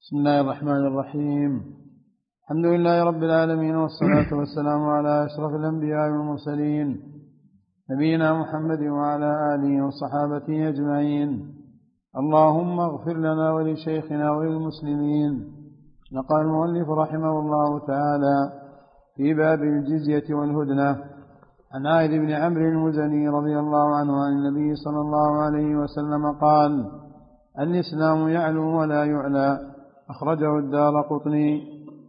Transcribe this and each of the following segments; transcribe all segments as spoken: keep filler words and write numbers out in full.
بسم الله الرحمن الرحيم. الحمد لله رب العالمين، والصلاة والسلام على أشرف الأنبياء والمرسلين، نبينا محمد وعلى آله وصحابته أجمعين. اللهم اغفر لنا ولشيخنا وللمسلمين. نقل المؤلف رحمه الله تعالى في باب الجزية والهدنة عن عائذ بن عمرو المزني رضي الله عنه عن النبي صلى الله عليه وسلم قال: الإسلام يعلو ولا يعلى. أخرجه الدارقطني.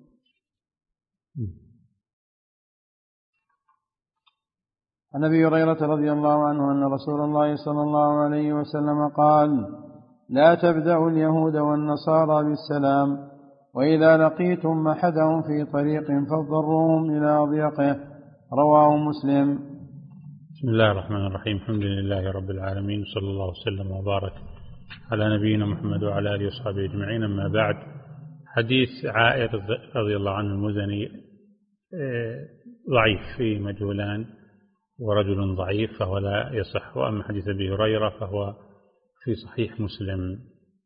عن أبي هريرة رضي الله عنه أن رسول الله صلى الله عليه وسلم قال: لا تبدأوا اليهود والنصارى بالسلام، وإذا لقيتم أحدهم في طريق فاضطروهم إلى أضيقه. رواه مسلم. بسم الله الرحمن الرحيم. الحمد لله رب العالمين، صلى الله وسلم وبارك على نبينا محمد وعلى آله وصحبه أجمعين. أما بعد، حديث عائذ رضي الله عنه المزني ضعيف، في مجهولان ورجل ضعيف فهو لا يصح. وأما حديث أبي هريرة فهو في صحيح مسلم.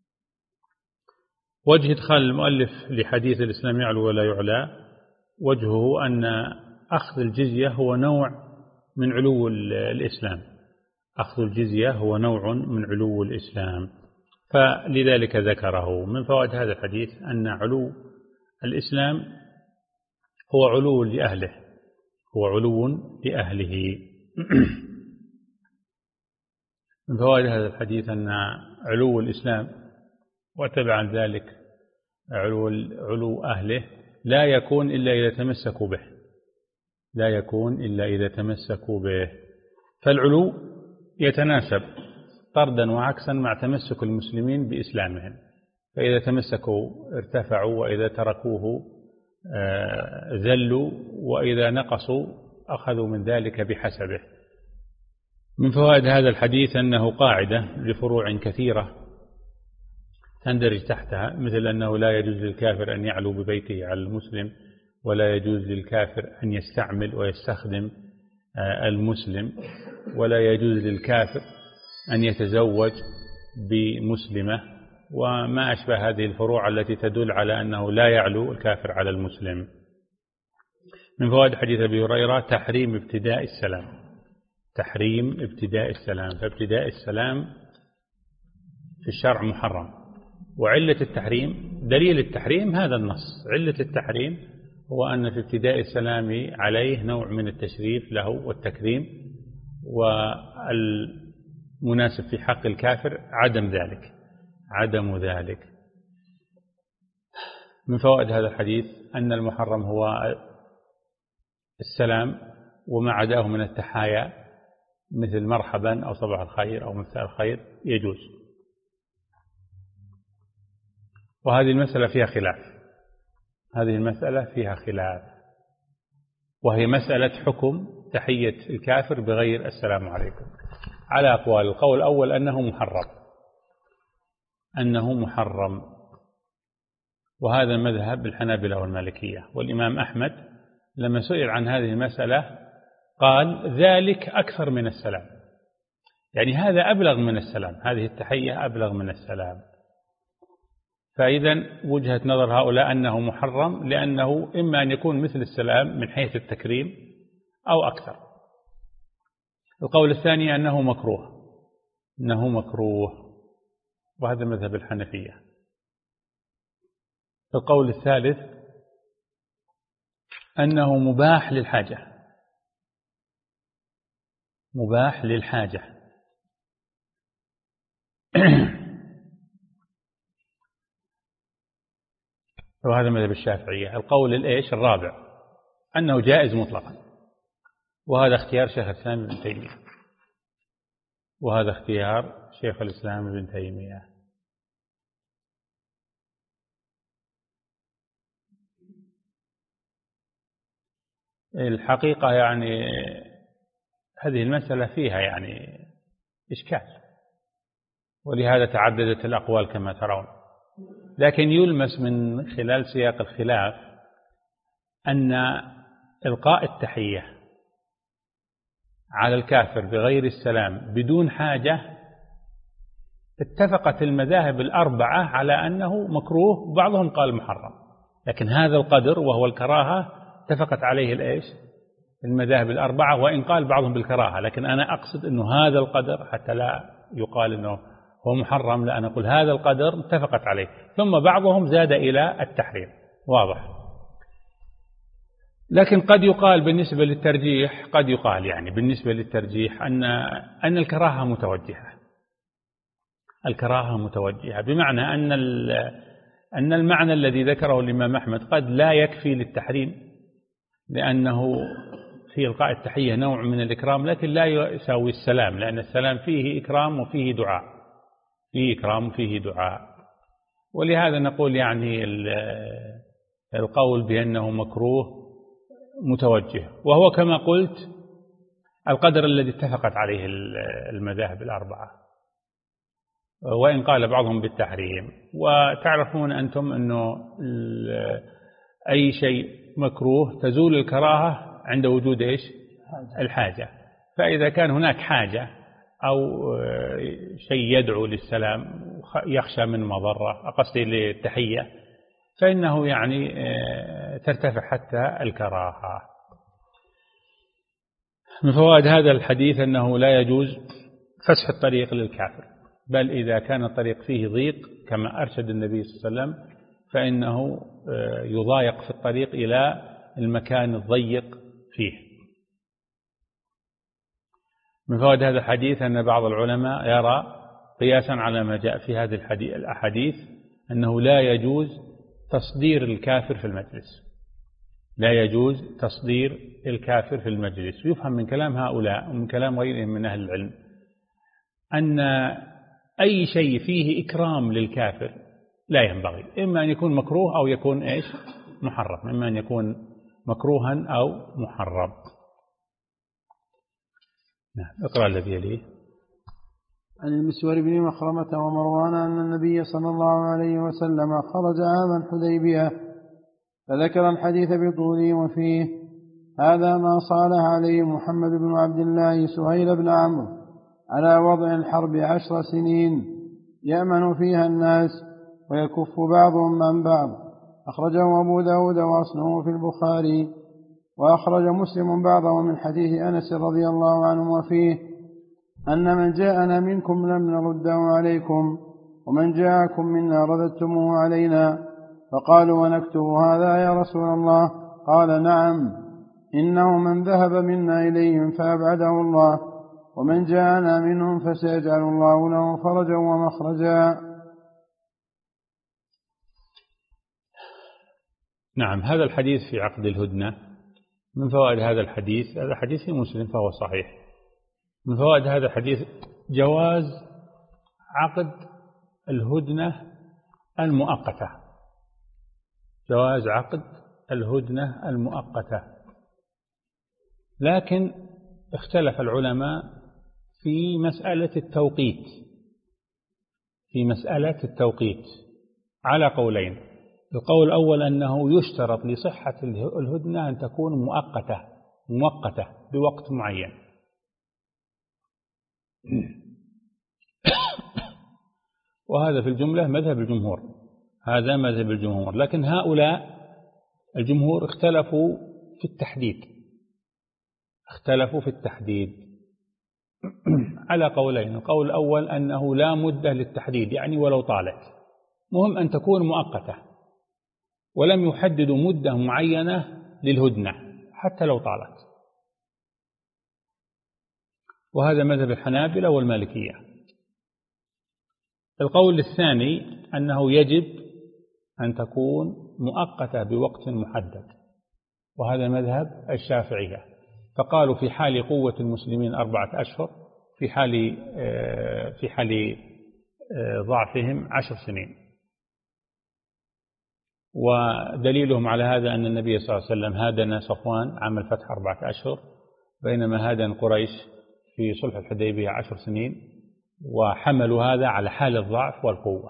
وجه إدخال المؤلف لحديث الإسلام يعلو ولا يعلى، وجهه أن أخذ الجزية هو نوع من علو الإسلام. أخذ الجزية هو نوع من علو الإسلام، فلذلك ذكره. من فوائد هذا الحديث أن علو الإسلام هو علو لأهله، هو علو لأهله. من فوائد هذا الحديث أن علو الإسلام وتبعا ذلك علو, علو أهله لا يكون إلا إذا تمسكوا به، لا يكون إلا إذا تمسكوا به. فالعلو يتناسب طردا وعكسا مع تمسك المسلمين بإسلامهم، فإذا تمسكوا ارتفعوا، وإذا تركوه ذلوا، وإذا نقصوا أخذوا من ذلك بحسبه. من فوائد هذا الحديث أنه قاعدة لفروع كثيرة تندرج تحتها، مثل أنه لا يجوز للكافر أن يعلو ببيته على المسلم، ولا يجوز للكافر أن يستعمل ويستخدم المسلم، ولا يجوز للكافر أن يتزوج بمسلمة، وما أشبه هذه الفروع التي تدل على أنه لا يعلو الكافر على المسلم. من فوائد حديث أبي هريرة تحريم ابتداء السلام، تحريم ابتداء السلام. فابتداء السلام في الشرع محرم، وعلة التحريم، دليل التحريم هذا النص. علة التحريم هو أن في ابتداء السلام عليه نوع من التشريف له والتكريم، والمناسب في حق الكافر عدم ذلك، عدم ذلك. من فوائد هذا الحديث أن المحرم هو السلام، وما عداه من التحايا مثل مرحبا أو صباح الخير أو مساء الخير يجوز. وهذه المسألة فيها خلاف، هذه المسألة فيها خلاف، وهي مسألة حكم تحية الكافر بغير السلام عليكم على أقوال. القول الأول أنه محرم، أنه محرم، وهذا مذهب الحنابلة والمالكية. والإمام أحمد لما سئل عن هذه المسألة قال: ذلك أكثر من السلام، يعني هذا أبلغ من السلام، هذه التحية أبلغ من السلام. فإذا وجهة نظر هؤلاء أنه محرم، لأنه إما أن يكون مثل السلام من حيث التكريم أو أكثر. القول الثاني أنه مكروه، أنه مكروه، وهذا مذهب الحنفية. القول الثالث أنه مباح للحاجة، مباح للحاجة. وهذا مذهب الشافعية. القول الإيش الرابع أنه جائز مطلقا، وهذا اختيار شيخ الإسلام ابن تيمية، وهذا اختيار شيخ الإسلام ابن تيمية. الحقيقة يعني هذه المسألة فيها يعني إشكال، ولهذا تعددت الأقوال كما ترون. لكن يلمس من خلال سياق الخلاف أن إلقاء التحية على الكافر بغير السلام بدون حاجة اتفقت المذاهب الأربعة على أنه مكروه، بعضهم قال محرم، لكن هذا القدر وهو الكراهة اتفقت عليه الإيش المذاهب الأربعة، وإن قال بعضهم بالكراهة، لكن أنا أقصد أنه هذا القدر حتى لا يقال أنه هو محرم، لا، أنا أقول هذا القدر اتفقت عليه، ثم بعضهم زاد إلى التحريم. واضح؟ لكن قد يقال بالنسبة للترجيح، قد يقال يعني بالنسبة للترجيح أن أن الكراهة متوجهة، الكراهة متوجهة، بمعنى أن أن المعنى الذي ذكره الإمام أحمد قد لا يكفي للتحريم، لأنه في إلقاء التحية نوع من الإكرام، لكن لا يساوي السلام، لأن السلام فيه إكرام وفيه دعاء، فيه إكرام وفيه دعاء. ولهذا نقول يعني القول بأنه مكروه متوجه، وهو كما قلت القدر الذي اتفقت عليه المذاهب الأربعة، وإن قال بعضهم بالتحريم. وتعرفون أنتم أنه أي شيء مكروه تزول الكراهة عند وجود إيش الحاجة، فإذا كان هناك حاجة أو شيء يدعو للسلام يخشى من مضرة، قصدي للتحية، فإنه يعني ترتفع حتى الكراهة. من فوائد هذا الحديث أنه لا يجوز فسح الطريق للكافر، بل إذا كان الطريق فيه ضيق كما أرشد النبي صلى الله عليه وسلم فإنه يضايق في الطريق إلى المكان الضيق فيه. من فوائد هذا الحديث أن بعض العلماء يرى قياسا على ما جاء في هذه الأحاديث أنه لا يجوز تصدير الكافر في المجلس، لا يجوز تصدير الكافر في المجلس. يفهم من كلام هؤلاء ومن كلام غيرهم من أهل العلم أن أي شيء فيه إكرام للكافر لا ينبغي، إما أن يكون مكروه أو يكون إيش محرم، إما أن يكون مكروها أو محرم. نعم، اقرأ الذي يليه. عن المسور بن مخرمة ومروان أن النبي صلى الله عليه وسلم خرج عام الحديبية فذكر الحديث بطوله وفيه: هذا ما صالح عليه محمد بن عبد الله سهيل بن عمرو على وضع الحرب عشر سنين يأمن فيها الناس ويكف بعضهم عن بعض. أخرجه أبو داود وأصله في البخاري، وأخرج مسلم بعضه من حديث أنس رضي الله عنه وفيه: أن من جاءنا منكم لم نرده عليكم، ومن جاءكم منا رددتموه علينا. فقالوا: ونكتب هذا يا رسول الله؟ قال: نعم، إنه من ذهب منا إليهم فأبعده الله، ومن جاءنا منهم فسيجعل الله له فرجا ومخرجا. نعم، هذا الحديث في عقد الهدنة. من فوائد هذا الحديث، هذا حديث في مسلم فهو صحيح، من فوائد هذا الحديث جواز عقد الهدنة المؤقتة، جواز عقد الهدنة المؤقتة. لكن اختلف العلماء في مسألة التوقيت، في مسألة التوقيت على قولين. القول الأول أنه يشترط لصحة الهدنة أن تكون مؤقتة مؤقتة بوقت معين، وهذا في الجملة مذهب الجمهور، هذا مذهب الجمهور. لكن هؤلاء الجمهور اختلفوا في التحديد، اختلفوا في التحديد على قولين. القول الأول أنه لا مدة للتحديد، يعني ولو طالت، مهم أن تكون مؤقتة، ولم يحددوا مدة معينة للهدنة حتى لو طالت، وهذا مذهب الحنابلة والمالكية. القول الثاني أنه يجب أن تكون مؤقتة بوقت محدد، وهذا مذهب الشافعية، فقالوا في حال قوة المسلمين أربعة أشهر، في حال في حال ضعفهم عشر سنين. ودليلهم على هذا أن النبي صلى الله عليه وسلم هادن صفوان عام الفتح أربعة أشهر، بينما هادن قريش في صلح الحديبية عشر سنين، وحملوا هذا على حال الضعف والقوة.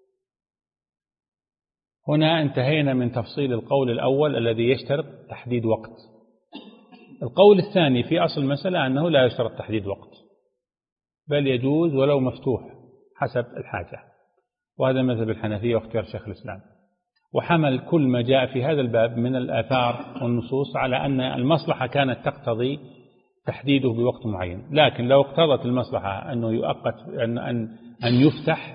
هنا انتهينا من تفصيل القول الأول الذي يشترط تحديد وقت. القول الثاني في أصل المسألة أنه لا يشترط تحديد وقت، بل يجوز ولو مفتوح حسب الحاجة، وهذا مذهب الحنفية واختيار شيخ الإسلام. وحمل كل ما جاء في هذا الباب من الآثار والنصوص على أن المصلحة كانت تقتضي تحديده بوقت معين، لكن لو اقتضت المصلحة أنه يؤقت أن أن أن يفتح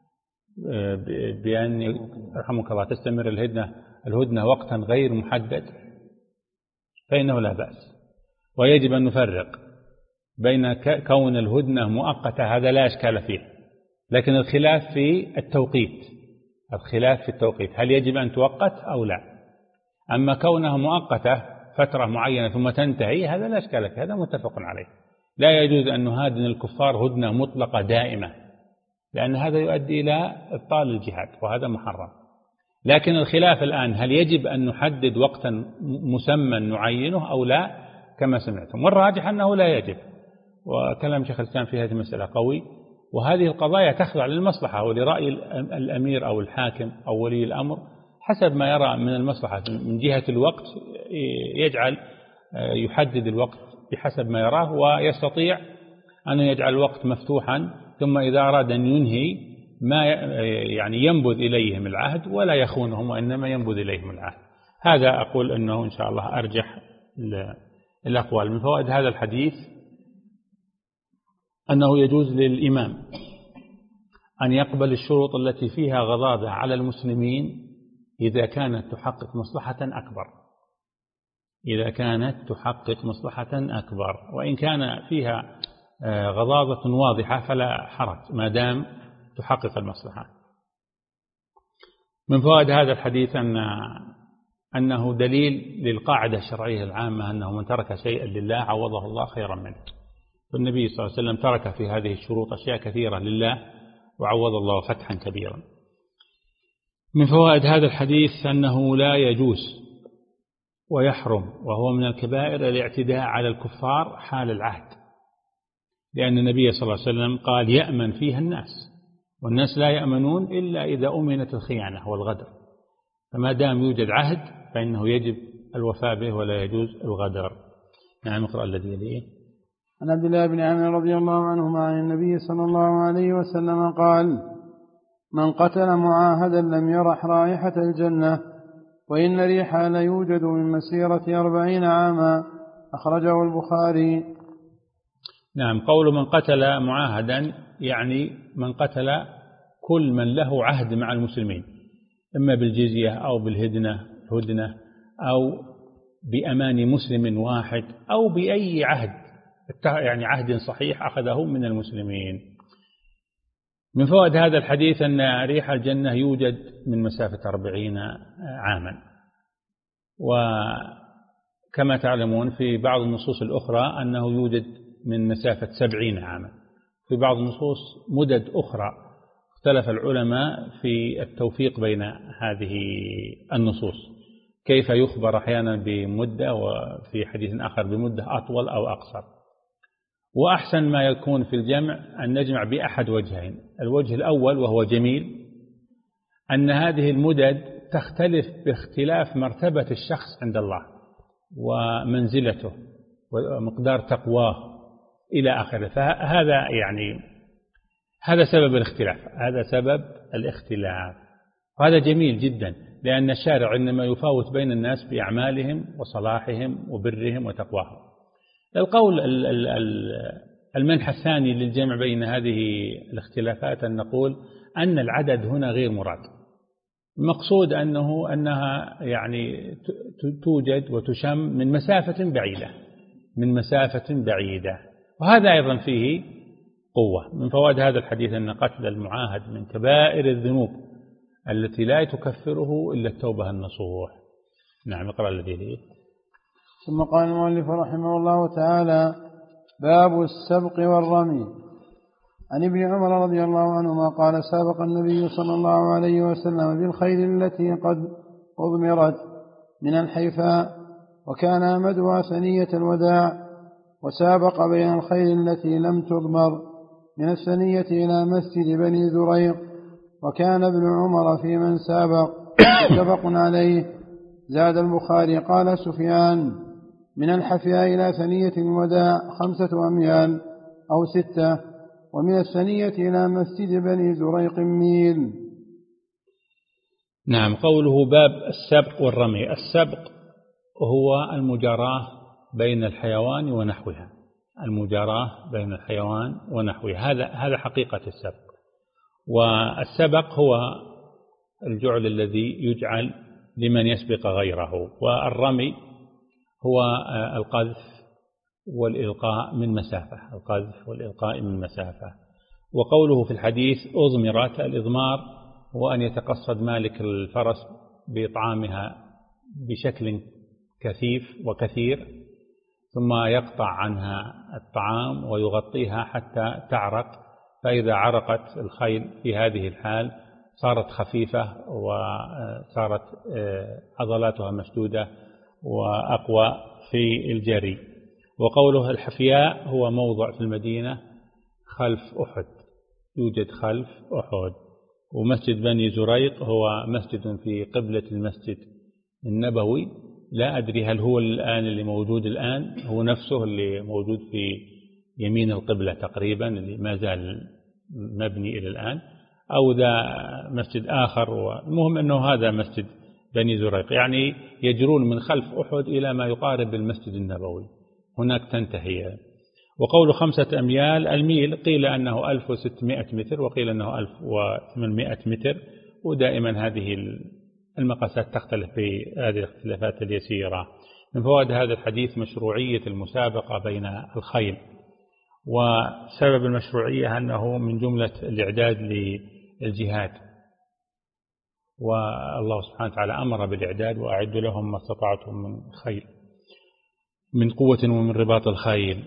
بأن رحمك الله تستمر الهدنة الهدنة وقتا غير محدد فإنه لا بأس. ويجب أن نفرق بين كون الهدنة مؤقتة، هذا لا إشكال فيه، لكن الخلاف في التوقيت، الخلاف في التوقيت هل يجب أن تؤقت أو لا. أما كونها مؤقتة فترة معينة ثم تنتهي هذا لا إشكال فيه، هذا متفق عليه. لا يجوز أن نهادن الكفار هدنة مطلقة دائمة، لأن هذا يؤدي إلى إبطال الجهاد وهذا محرم. لكن الخلاف الآن هل يجب أن نحدد وقتا مسمى نعينه أو لا كما سمعتم، والراجح أنه لا يجب، وكلام شيخ الإسلام في هذه المسألة قوي. وهذه القضايا تخضع للمصلحة ولرأي الأمير أو الحاكم أو ولي الأمر حسب ما يرى من المصلحة من جهة الوقت، يجعل يحدد الوقت بحسب ما يراه، ويستطيع أن يجعل الوقت مفتوحا، ثم إذا أراد أن ينهي ما يعني ينبذ إليهم العهد ولا يخونهم وإنما ينبذ إليهم العهد. هذا أقول أنه إن شاء الله أرجح الأقوال. من فوائد هذا الحديث أنه يجوز للإمام أن يقبل الشروط التي فيها غضاضة على المسلمين إذا كانت تحقق مصلحة أكبر، إذا كانت تحقق مصلحة أكبر، وإن كان فيها غضاضة واضحة فلا حرج ما دام تحقق المصلحة. من فوائد هذا الحديث أن أنه دليل للقاعدة الشرعية العامة أنه من ترك شيئا لله عوضه الله خيرا منه، والنبي صلى الله عليه وسلم ترك في هذه الشروط أشياء كثيرة لله وعوض الله فتحا كبيرا. من فوائد هذا الحديث أنه لا يجوز ويحرم وهو من الكبائر الاعتداء على الكفار حال العهد، لأن النبي صلى الله عليه وسلم قال يأمن فيها الناس، والناس لا يأمنون إلا إذا أمنت الخيانة والغدر، فما دام يوجد عهد فإنه يجب الوفاء به ولا يجوز الغدر. نعم اقرأ الذي يليه. عن عبد الله بن عمرو رضي الله عنهما عن النبي صلى الله عليه وسلم قال: من قتل معاهدا لم يرح رائحة الجنة وإن ريحها ليوجد من مسيرة أربعين عاما، أخرجه البخاري. نعم، قول من قتل معاهدا يعني من قتل كل من له عهد مع المسلمين، إما بالجزية أو بالهدنة هدنة أو بأمان مسلم واحد أو بأي عهد، يعني عهد صحيح أخذه من المسلمين. من فوائد هذا الحديث أن ريح الجنة يوجد من مسافة أربعين عاما، وكما تعلمون في بعض النصوص الأخرى أنه يوجد من مسافة سبعين عاما، في بعض النصوص مدد أخرى اختلف العلماء في التوفيق بين هذه النصوص، كيف يخبر أحيانا بمدة وفي حديث آخر بمدة أطول أو أقصر. وأحسن ما يكون في الجمع أن نجمع بأحد وجهين. الوجه الأول وهو جميل أن هذه المدد تختلف باختلاف مرتبة الشخص عند الله ومنزلته ومقدار تقواه إلى آخره، فهذا يعني هذا سبب الاختلاف، هذا سبب الاختلاف، وهذا جميل جدا، لأن الشارع إنما يفاوت بين الناس بأعمالهم وصلاحهم وبرهم وتقواهم. القول المنح الثاني للجمع بين هذه الاختلافات أن نقول أن العدد هنا غير مراد، المقصود أنه أنها يعني توجد وتشم من مسافة بعيدة من مسافة بعيدة وهذا أيضا فيه قوة. من فوائد هذا الحديث أن قتل المعاهد من كبائر الذنوب التي لا تكفره إلا التوبة النصوح. نعم اقرأ الذي ليه. ثم قال المؤلف رحمه الله تعالى: باب السبق والرمي. عن ابن عمر رضي الله عنهما قال: سابق النبي صلى الله عليه وسلم بالخيل التي قد أضمرت من الحيفاء، وكان أمدها ثنية الوداع، وسابق بين الخيل التي لم تضمر من الثنية إلى مسجد بني زريق، وكان ابن عمر في من سابق. متفق عليه. زاد البخاري قال سفيان: من الحفياء إلى ثنية الوداع خمسة أميال أو ستة، ومن الثنية إلى مسجد بني زريق ميل. نعم. قوله باب السبق والرمي. السبق هو المجاراة بين الحيوان ونحوها، المجاراة بين الحيوان ونحوها، هذا هذا حقيقة السبق. والسبق هو الجعل الذي يجعل لمن يسبق غيره، والرمي هو القذف والإلقاء من مسافة، القذف والإلقاء من مسافة. وقوله في الحديث أضمرت، الإضمار هو أن يتقصد مالك الفرس بإطعامها بشكل كثيف وكثير، ثم يقطع عنها الطعام ويغطيها حتى تعرق، فإذا عرقت الخيل في هذه الحال صارت خفيفة وصارت عضلاتها مشدودة وأقوى في الجري. وقوله الحفياء هو موضع في المدينة خلف أحد، يوجد خلف أحد. ومسجد بني زريق هو مسجد في قبلة المسجد النبوي، لا أدري هل هو الآن اللي موجود الآن هو نفسه اللي موجود في يمين القبلة تقريبا، اللي ما زال مبني إلى الآن، أو ذا مسجد آخر. المهم أنه هذا مسجد بني زريق، يعني يجرون من خلف أحد إلى ما يقارب المسجد النبوي، هناك تنتهي. وقول خمسة أميال، الميل قيل أنه ألف وستمائة متر وقيل أنه ألف وثمانمائة متر، ودائما هذه المقاسات تختلف في هذه الاختلافات اليسيرة. من فوائد هذا الحديث مشروعية المسابقة بين الخيل، وسبب المشروعية أنه من جملة الإعداد للجهاد، والله سبحانه وتعالى أمر بالإعداد وأعدوا لهم ما استطعتم من خيل من قوة ومن رباط الخيل.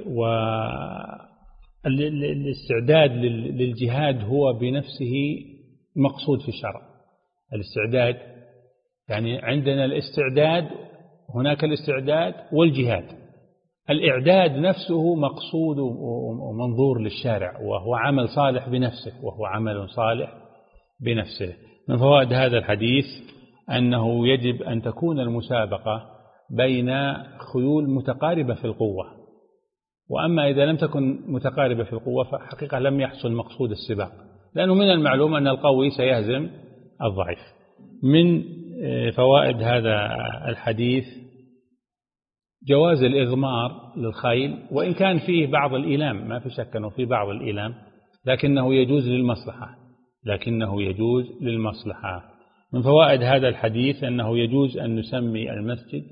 والاستعداد للجهاد هو بنفسه مقصود في الشرع. الاستعداد يعني عندنا الاستعداد، هناك الاستعداد والجهاد. الإعداد نفسه مقصود ومنظور للشارع، وهو عمل صالح بنفسه، وهو عمل صالح بنفسه. من فوائد هذا الحديث أنه يجب أن تكون المسابقة بين خيول متقاربة في القوة، وأما إذا لم تكن متقاربة في القوة فحقيقة لم يحصل مقصود السباق، لأنه من المعلوم أن القوي سيهزم الضعيف. من فوائد هذا الحديث جواز الإضمار للخيل، وإن كان فيه بعض الإيلام، ما في شك أنه فيه بعض الإيلام، لكنه يجوز للمصلحة، لكنه يجوز للمصلحة. من فوائد هذا الحديث أنه يجوز أن نسمي المسجد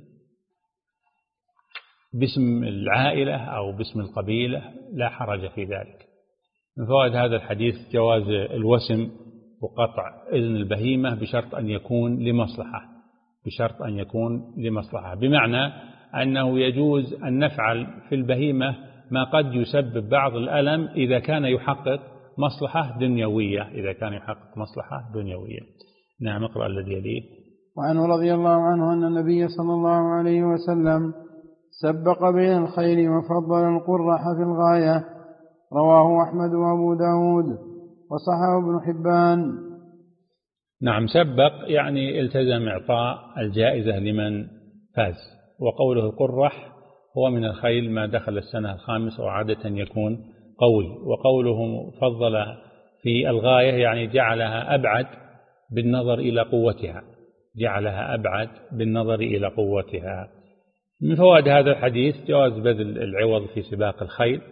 باسم العائلة أو باسم القبيلة، لا حرج في ذلك. من فوائد هذا الحديث جواز الوسم وقطع إذن البهيمة بشرط أن يكون لمصلحة، بشرط أن يكون لمصلحة، بمعنى أنه يجوز أن نفعل في البهيمة ما قد يسبب بعض الألم إذا كان يحقق مصلحة دنيوية، إذا كان يحقق مصلحة دنيوية. نعم. اقرأ الذي يليه. وعنه رضي الله عنه أن النبي صلى الله عليه وسلم سبق بين الخيل وفضل القرح في الغاية، رواه أحمد وأبو داود وصححه ابن حبان. نعم. سبق يعني التزم إعطاء الجائزة لمن فاز. وقوله القرح هو من الخيل ما دخل السنة الخامسة وعادة يكون قوي. وقوله فضل في الغاية يعني جعلها أبعد بالنظر إلى قوتها، جعلها أبعد بالنظر إلى قوتها. من فوائد هذا الحديث جواز بذل العوض في سباق الخيل.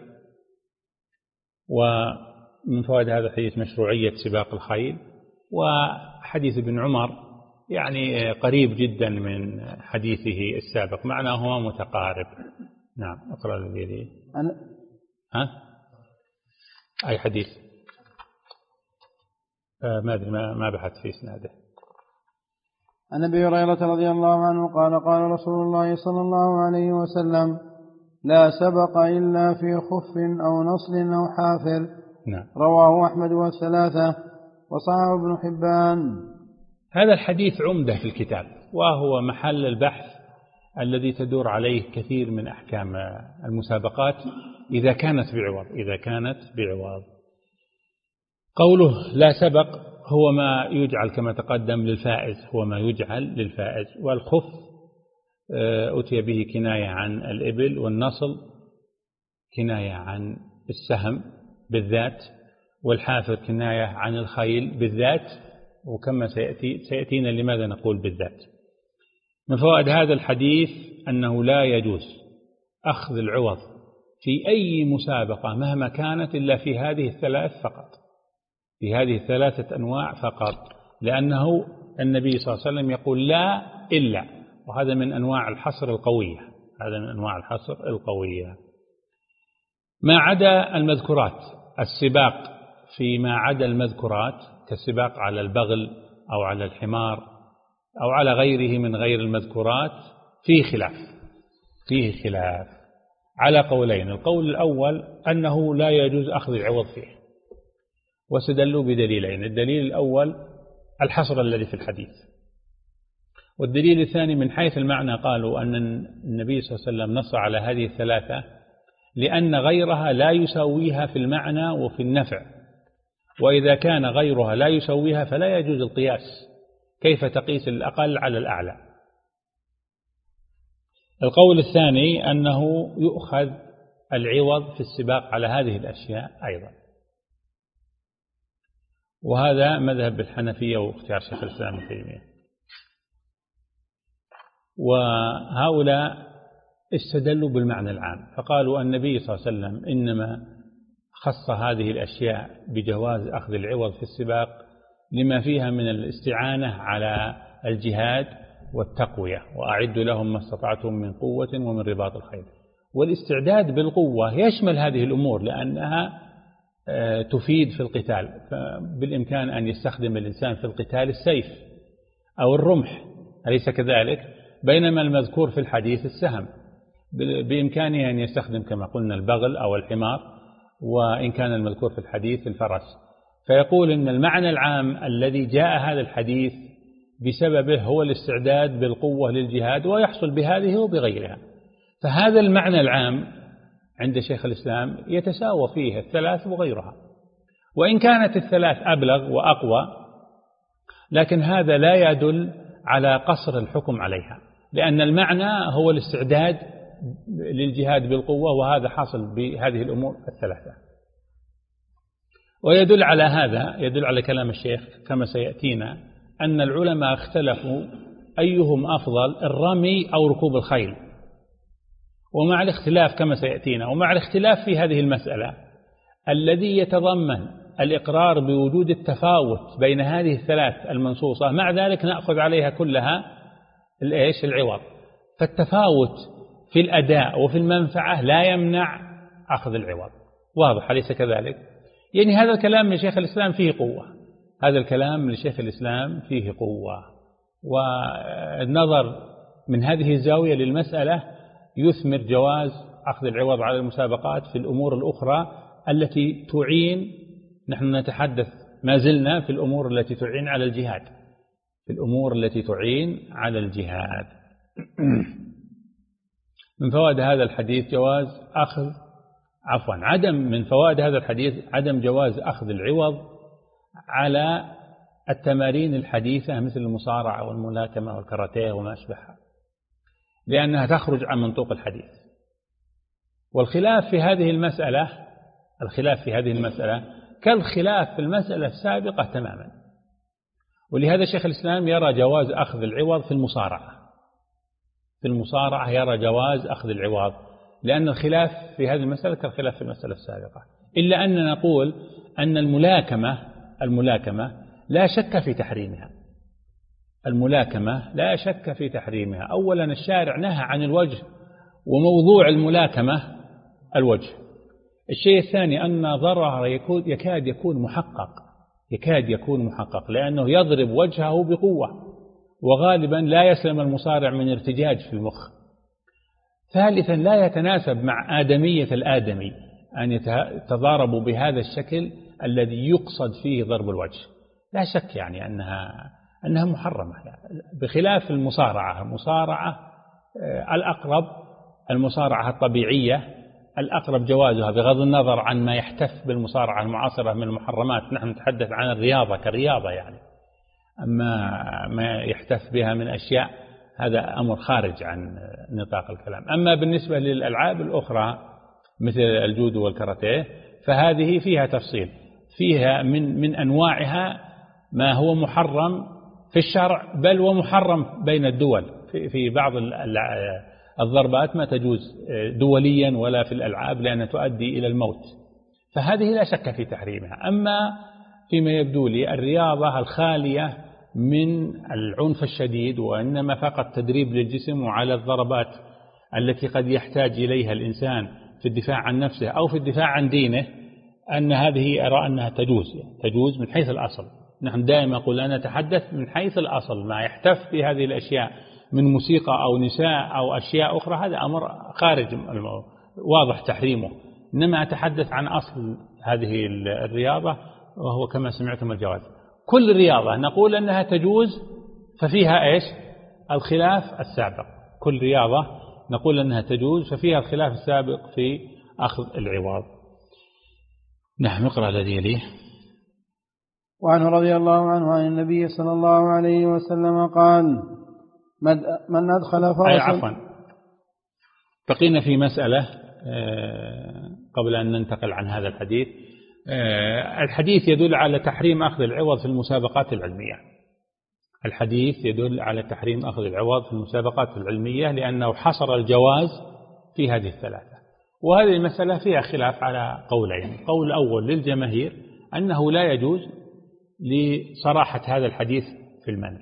ومن فوائد هذا الحديث مشروعية سباق الخيل. وحديث ابن عمر يعني قريب جدا من حديثه السابق، معناهما متقارب. نعم. اقرأ الذي يليه. أنا... ها أي حديث؟ آه ما أدري، ما, ما بحث في إسناده. عن أبي هريرة رضي الله عنه قال قال رسول الله صلى الله عليه وسلم: لا سبق إلا في خف أو نصل أو حافر. نعم. رواه أحمد والثلاثة وصححه ابن حبان. هذا الحديث عمدة في الكتاب، وهو محل البحث الذي تدور عليه كثير من أحكام المسابقات إذا كانت بعوض، إذا كانت بعوض. قوله لا سبق هو ما يجعل كما تقدم للفائز، هو ما يجعل للفائز. والخف أتي به كناية عن الإبل، والنصل كناية عن السهم. بالذات، والحافر كناية عن الخيل بالذات، وكما سيأتي سيأتينا لماذا نقول بالذات. من فوائد هذا الحديث أنه لا يجوز أخذ العوض في أي مسابقة مهما كانت إلا في هذه الثلاث فقط، في هذه الثلاثة أنواع فقط، لأنه النبي صلى الله عليه وسلم يقول لا إلا، وهذا من أنواع الحصر القوية، هذا من أنواع الحصر القوية. ما عدا المذكورات، السباق فيما عدا المذكورات كالسباق على البغل أو على الحمار أو على غيره من غير المذكورات فيه خلاف، فيه خلاف على قولين. القول الأول أنه لا يجوز أخذ العوض فيه، واستدلوا بدليلين. الدليل الأول الحصر الذي في الحديث، والدليل الثاني من حيث المعنى قالوا أن النبي صلى الله عليه وسلم نص على هذه الثلاثة لأن غيرها لا يساويها في المعنى وفي النفع، وإذا كان غيرها لا يساويها فلا يجوز القياس، كيف تقيس الأقل على الأعلى. القول الثاني أنه يؤخذ العوض في السباق على هذه الأشياء أيضا، وهذا مذهب الحنفية واختيار شيخ الإسلام ابن تيمية. وهؤلاء استدلوا بالمعنى العام، فقالوا النبي صلى الله عليه وسلم إنما خص هذه الأشياء بجواز أخذ العوض في السباق لما فيها من الاستعانة على الجهاد والتقوية، وأعدوا لهم ما استطعتم من قوة ومن رباط الخيل. والاستعداد بالقوة يشمل هذه الأمور لأنها تفيد في القتال، فبالإمكان أن يستخدم الإنسان في القتال السيف أو الرمح، أليس كذلك؟ بينما المذكور في الحديث السهم، بإمكانه أن يستخدم كما قلنا البغل أو الحمار، وإن كان المذكور في الحديث الفرس. فيقول إن المعنى العام الذي جاء هذا الحديث بسببه هو الاستعداد بالقوة للجهاد، ويحصل بهذه وبغيرها. فهذا المعنى العام عند شيخ الإسلام يتساوى فيه الثلاث وغيرها، وإن كانت الثلاث أبلغ وأقوى، لكن هذا لا يدل على قصر الحكم عليها، لأن المعنى هو الاستعداد للجهاد بالقوة، وهذا حاصل بهذه الأمور الثلاثة. ويدل على هذا، يدل على كلام الشيخ كما سيأتينا، أن العلماء اختلفوا أيهم أفضل، الرمي أو ركوب الخيل. ومع الاختلاف كما سيأتينا، ومع الاختلاف في هذه المسألة الذي يتضمن الإقرار بوجود التفاوت بين هذه الثلاث المنصوصة، مع ذلك نأخذ عليها كلها الإيش العوض. فالتفاوت في الأداء وفي المنفعة لا يمنع أخذ العوض، واضح أليس كذلك؟ يعني هذا الكلام لشيخ الإسلام فيه قوة، هذا الكلام لشيخ الإسلام فيه قوة. والنظر من هذه الزاوية للمسألة يثمر جواز أخذ العوض على المسابقات في الأمور الأخرى التي تعين. نحن نتحدث ما زلنا في الأمور التي تعين على الجهاد، في الأمور التي تعين على الجهاد. من فوائد هذا الحديث جواز أخذ عفوا عدم من فوائد هذا الحديث عدم جواز أخذ العوض على التمارين الحديثة مثل المصارعة والملاكمة والكاراتيه وما أشبهها، لأنها تخرج عن منطوق الحديث. والخلاف في هذه المسألة الخلاف في هذه المسألة كالخلاف في المسألة السابقة تماما. ولهذا شيخ الإسلام يرى جواز أخذ العوض في المصارعة، في المصارعة يرى جواز أخذ العوض، لأن الخلاف في هذه المسألة كالخلاف في المسألة السابقة. إلا أن نقول أن الملاكمة الملاكمة لا شك في تحريمها، الملاكمة لا شك في تحريمها. أولا الشارع نهى عن الوجه، وموضوع الملاكمة الوجه. الشيء الثاني أن ضررها يكاد يكون محقق، يكاد يكون محقق لأنه يضرب وجهه بقوة، وغالبا لا يسلم المصارع من ارتجاج في المخ. ثالثا لا يتناسب مع آدمية الآدمي أن يتضاربوا بهذا الشكل الذي يقصد فيه ضرب الوجه. لا شك يعني أنها أنها محرمة، يعني بخلاف المصارعة. المصارعة الأقرب المصارعة الطبيعية الأقرب جوازها، بغض النظر عن ما يحتف بالمصارعة المعاصرة من المحرمات. نحن نتحدث عن الرياضة كرياضة يعني، أما ما يحتف بها من أشياء هذا أمر خارج عن نطاق الكلام. أما بالنسبة للألعاب الأخرى مثل الجودو والكاراتيه فهذه فيها تفصيل، فيها من من أنواعها ما هو محرم في الشرع بل ومحرم بين الدول. في بعض الضربات ما تجوز دوليا ولا في الألعاب لأنها تؤدي إلى الموت، فهذه لا شك في تحريمها. أما فيما يبدو لي الرياضة الخالية من العنف الشديد وإنما فقط تدريب للجسم وعلى الضربات التي قد يحتاج إليها الإنسان في الدفاع عن نفسه أو في الدفاع عن دينه، أن هذه أرى أنها تجوز تجوز من حيث الأصل. نحن دائما نقول أنا أتحدث من حيث الأصل، ما يحتف بهذه الأشياء من موسيقى أو نساء أو أشياء أخرى هذا أمر خارج واضح تحريمه، إنما أتحدث عن أصل هذه الرياضة وهو كما سمعتم الجواز. كل رياضة نقول أنها تجوز ففيها إيش؟ الخلاف السابق. كل رياضة نقول أنها تجوز ففيها الخلاف السابق في أخذ العوض. نعم، اقرأ الذي يليه. وعنه رضي الله عنه عن النبي صلى الله عليه وسلم قال: من أدخل فرسا. أي عفوا، بقينا في مسألة قبل أن ننتقل عن هذا الحديث. الحديث يدل على تحريم أخذ العوض في المسابقات العلمية. الحديث يدل على تحريم أخذ العوض في المسابقات العلمية لأنه حصر الجواز في هذه الثلاثة، وهذه المسألة فيها خلاف على قولين. قول أول للجماهير أنه لا يجوز لصراحة هذا الحديث في المنع.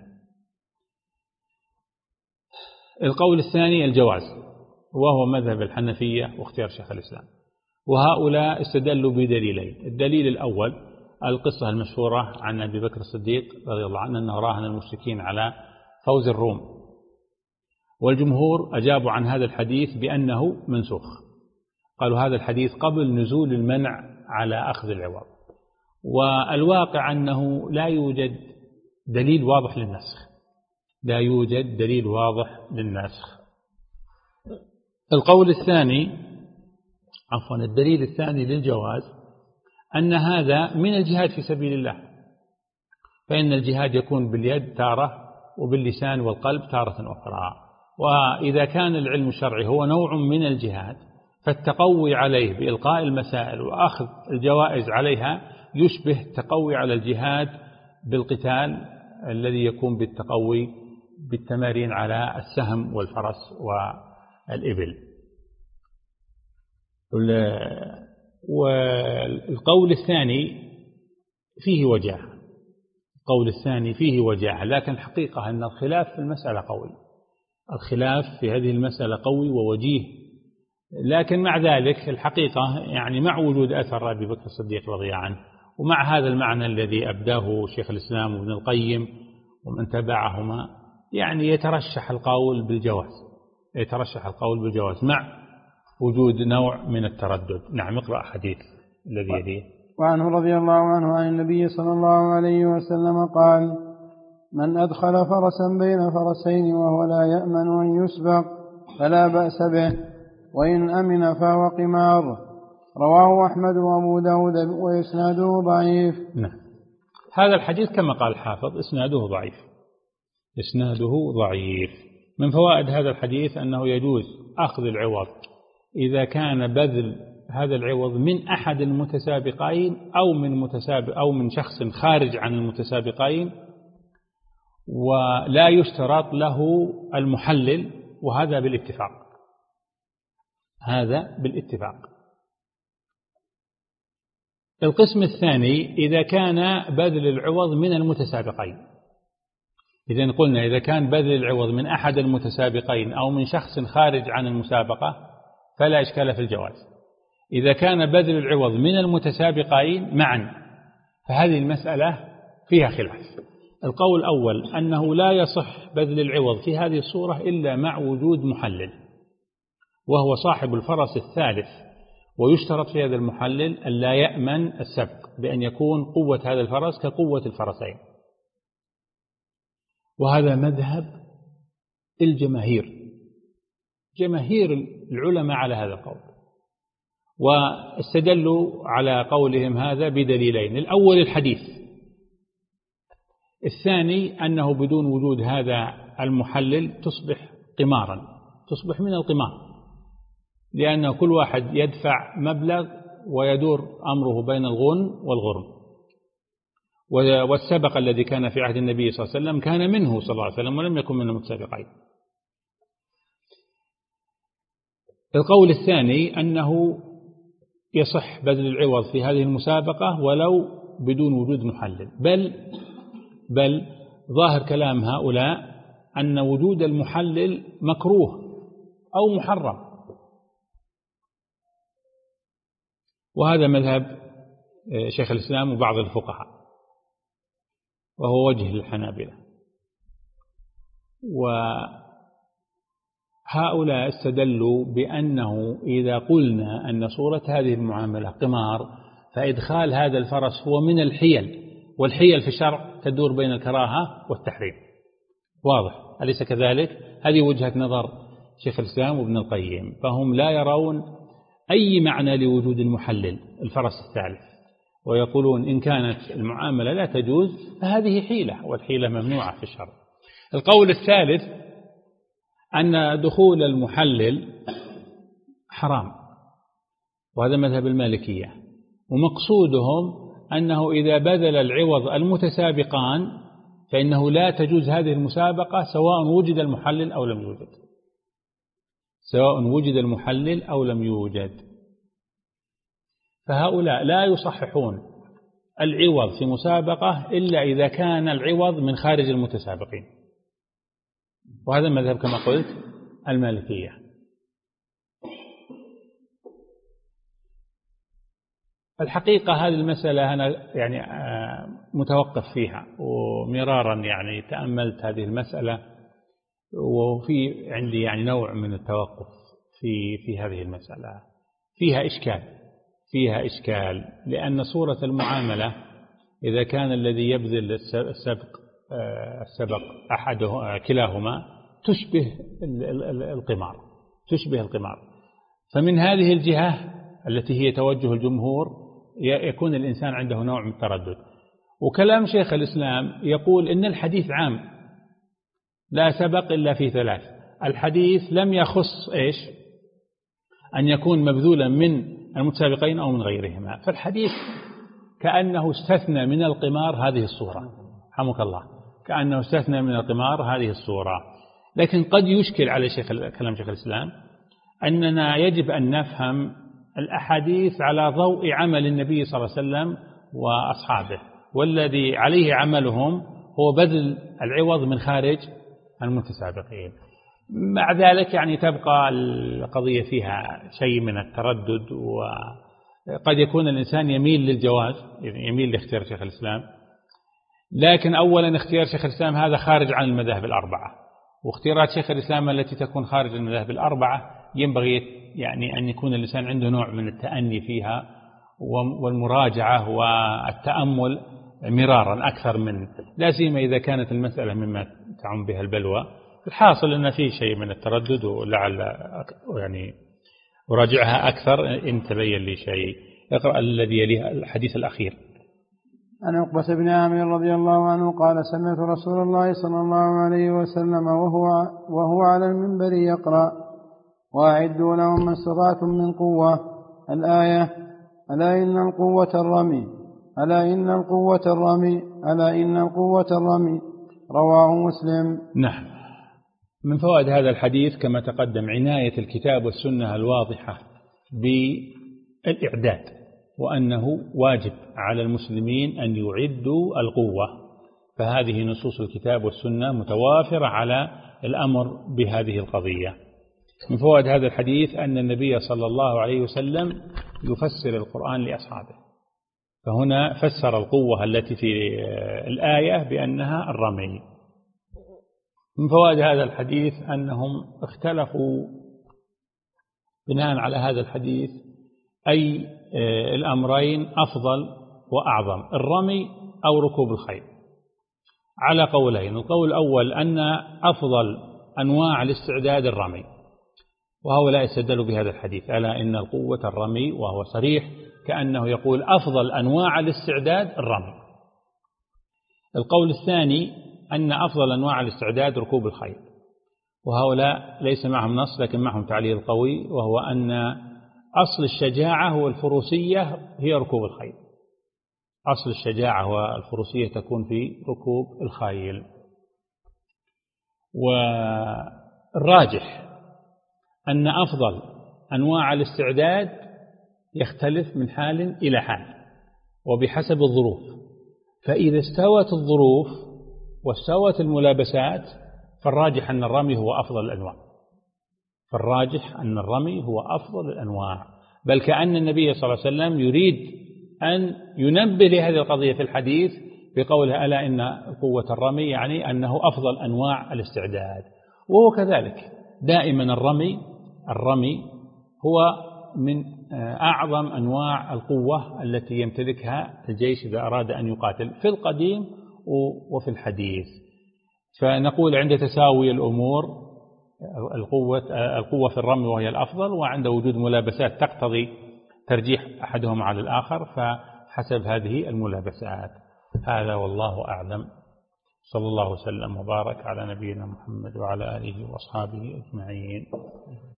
القول الثاني الجواز، وهو مذهب الحنفية واختيار شيخ الإسلام، وهؤلاء استدلوا بدليلين. الدليل الأول القصة المشهورة عن أبي بكر الصديق رضي الله عنه أنه راهن المشركين على فوز الروم، والجمهور أجابوا عن هذا الحديث بأنه منسوخ، قالوا هذا الحديث قبل نزول المنع على أخذ العوض، والواقع أنه لا يوجد دليل واضح للنسخ، لا يوجد دليل واضح للنسخ. القول الثاني عفوا الدليل الثاني للجواز أن هذا من الجهاد في سبيل الله، فإن الجهاد يكون باليد تارة وباللسان والقلب تارة أخرى، وإذا كان العلم الشرعي هو نوع من الجهاد فالتقوي عليه بإلقاء المسائل وأخذ الجوائز عليها يشبه تقوي على الجهاد بالقتال الذي يكون بالتقوي بالتمارين على السهم والفرس والإبل. والقول الثاني فيه وجاهة، القول الثاني فيه وجاهة، لكن الحقيقة أن الخلاف في المسألة قوي، الخلاف في هذه المسألة قوي ووجيه، لكن مع ذلك الحقيقة يعني مع وجود أثر أبي بكر الصديق رضي الله عنه ومع هذا المعنى الذي أبداه شيخ الإسلام وابن القيم ومن تبعهما يعني يترشح القول بالجواز، يترشح القول بالجواز مع وجود نوع من التردد. نعم، اقرأ حديث الذي يليه. وعنه رضي الله عنه عن النبي صلى الله عليه وسلم قال: من أدخل فرسا بين فرسين وهو لا يأمن أن يسبق فلا بأس به، وإن أمن فهو قمار. رواه أحمد وأبو داود وإسناده ضعيف. نعم، هذا الحديث كما قال الحافظ إسناده ضعيف، إسناده ضعيف. من فوائد هذا الحديث أنه يجوز أخذ العوض إذا كان بذل هذا العوض من أحد المتسابقين أو من متسابق أو من شخص خارج عن المتسابقين، ولا يشترط له المحلل، وهذا بالاتفاق، هذا بالاتفاق. القسم الثاني إذا كان بذل العوض من المتسابقين، إذا قلنا إذا كان بذل العوض من أحد المتسابقين أو من شخص خارج عن المسابقة فلا إشكال في الجواز. إذا كان بذل العوض من المتسابقين معا فهذه المسألة فيها خلاف. القول الأول أنه لا يصح بذل العوض في هذه الصورة إلا مع وجود محلل، وهو صاحب الفرس الثالث، ويشترط في هذا المحلل أن لا يأمن السبق، بأن يكون قوة هذا الفرس كقوة الفرسين، وهذا مذهب الجماهير، جماهير العلماء على هذا القول، واستدلوا على قولهم هذا بدليلين. الأول الحديث، الثاني أنه بدون وجود هذا المحلل تصبح قمارا، تصبح من القمار، لأن كل واحد يدفع مبلغ ويدور أمره بين الغن والغرم. والسبق الذي كان في عهد النبي صلى الله عليه وسلم كان منه صلى الله عليه وسلم ولم يكن من المتسابقين. القول الثاني أنه يصح بذل العوض في هذه المسابقة ولو بدون وجود محلل، بل بل ظاهر كلام هؤلاء أن وجود المحلل مكروه أو محرم، وهذا مذهب شيخ الإسلام وبعض الفقهاء، وهو وجه للحنابلة. وهؤلاء استدلوا بأنه إذا قلنا أن صورة هذه المعاملة قمار فإدخال هذا الفرس هو من الحيل، والحيل في الشرع تدور بين الكراهة والتحريم. واضح أليس كذلك؟ هذه وجهة نظر شيخ الإسلام وابن القيم، فهم لا يرون أي معنى لوجود المحلل الفرس الثالث، ويقولون إن كانت المعاملة لا تجوز فهذه حيلة، والحيلة ممنوعة في الشرع. القول الثالث أن دخول المحلل حرام، وهذا مذهب المالكية، ومقصودهم أنه إذا بذل العوض المتسابقان فإنه لا تجوز هذه المسابقة سواء وجد المحلل أو لم يوجد، سواء وجد المحلل أو لم يوجد. فهؤلاء لا يصححون العوض في مسابقة إلا إذا كان العوض من خارج المتسابقين، وهذا المذهب كما قلت المالكية. الحقيقة هذه المسألة أنا يعني متوقف فيها ومرارا يعني تأملت هذه المسألة، وفي عندي يعني نوع من التوقف في في هذه المسألة. فيها إشكال فيها إشكال لأن صورة المعاملة إذا كان الذي يبذل السبق السبق أحده كلاهما تشبه القمار تشبه القمار فمن هذه الجهة التي هي توجه الجمهور يكون الإنسان عنده نوع من التردد. وكلام شيخ الإسلام يقول إن الحديث عام لا سبق إلا في ثلاث. الحديث لم يخص إيش أن يكون مبذولا من المتسابقين أو من غيرهما، فالحديث كأنه استثنى من القمار هذه الصورة، حمك الله، كأنه استثنى من القمار هذه الصورة. لكن قد يشكل على شيخ كلام شيخ الإسلام أننا يجب أن نفهم الأحاديث على ضوء عمل النبي صلى الله عليه وسلم وأصحابه، والذي عليه عملهم هو بذل العوض من خارج المتسابقين. مع ذلك يعني تبقى القضية فيها شيء من التردد، وقد يكون الإنسان يميل للجواز، يميل لاختيار شيخ الإسلام، لكن أولا اختيار شيخ الإسلام هذا خارج عن المذاهب الأربعة، واختيارات شيخ الإسلام التي تكون خارج المذاهب الأربعة ينبغي يعني أن يكون الإنسان عنده نوع من التأني فيها والمراجعة والتأمل مرارا أكثر من لا سيما إذا كانت المسألة مما تعم بها البلوى. الحاصل أن فيه شيء من التردد، ولعل يعني أراجعها أكثر إن تبين لي شيء. اقرأ الذي يليه الحديث الأخير. عن عقبة بن عامر رضي الله عنه قال: سمعت رسول الله صلى الله عليه وسلم وهو, وهو على المنبر يقرأ: وأعدوا لهم ما استطعتم من قوة، الآية: ألا إن القوة الرمي ألا إن القوة الرمي ألا إن القوة الرمي رواه مسلم. نعم. من فوائد هذا الحديث كما تقدم عناية الكتاب والسنة الواضحة بالإعداد، وأنه واجب على المسلمين أن يعدوا القوة، فهذه نصوص الكتاب والسنة متوافرة على الأمر بهذه القضية. من فوائد هذا الحديث أن النبي صلى الله عليه وسلم يفسر القرآن لأصحابه، فهنا فسر القوة التي في الآية بأنها الرمي. من فوائد هذا الحديث أنهم اختلفوا بناء على هذا الحديث أي الأمرين أفضل وأعظم، الرمي أو ركوب الخيل، على قولين. القول الأول أن أفضل أنواع الاستعداد الرمي، وهؤلاء استدلوا بهذا الحديث: ألا إن القوة الرمي، وهو صريح كأنه يقول أفضل أنواع الاستعداد الرمي. القول الثاني أن أفضل أنواع الاستعداد ركوب الخيل، وهؤلاء ليس معهم نص لكن معهم تعليل قوي، وهو أن أصل الشجاعة والفروسية هي ركوب الخيل، أصل الشجاعة والفروسية تكون في ركوب الخيل. والراجح أن أفضل أنواع الاستعداد يختلف من حال إلى حال وبحسب الظروف، فإذا استوت الظروف واستوت الملابسات فالراجح أن الرمي هو أفضل الأنواع، فالراجح أن الرمي هو أفضل الأنواع، بل كأن النبي صلى الله عليه وسلم يريد أن ينبه لهذه القضية في الحديث بقوله ألا إن قوة الرمي، يعني أنه أفضل أنواع الاستعداد. وهو كذلك دائما الرمي الرمي هو من أعظم أنواع القوة التي يمتلكها الجيش إذا أراد أن يقاتل في القديم وفي الحديث. فنقول عند تساوي الأمور القوة القوة في الرمي وهي الأفضل، وعند وجود ملابسات تقتضي ترجيح أحدهم على الآخر فحسب هذه الملابسات. هذا والله أعلم. صلى الله وسلم وبارك على نبينا محمد وعلى آله وأصحابه أجمعين.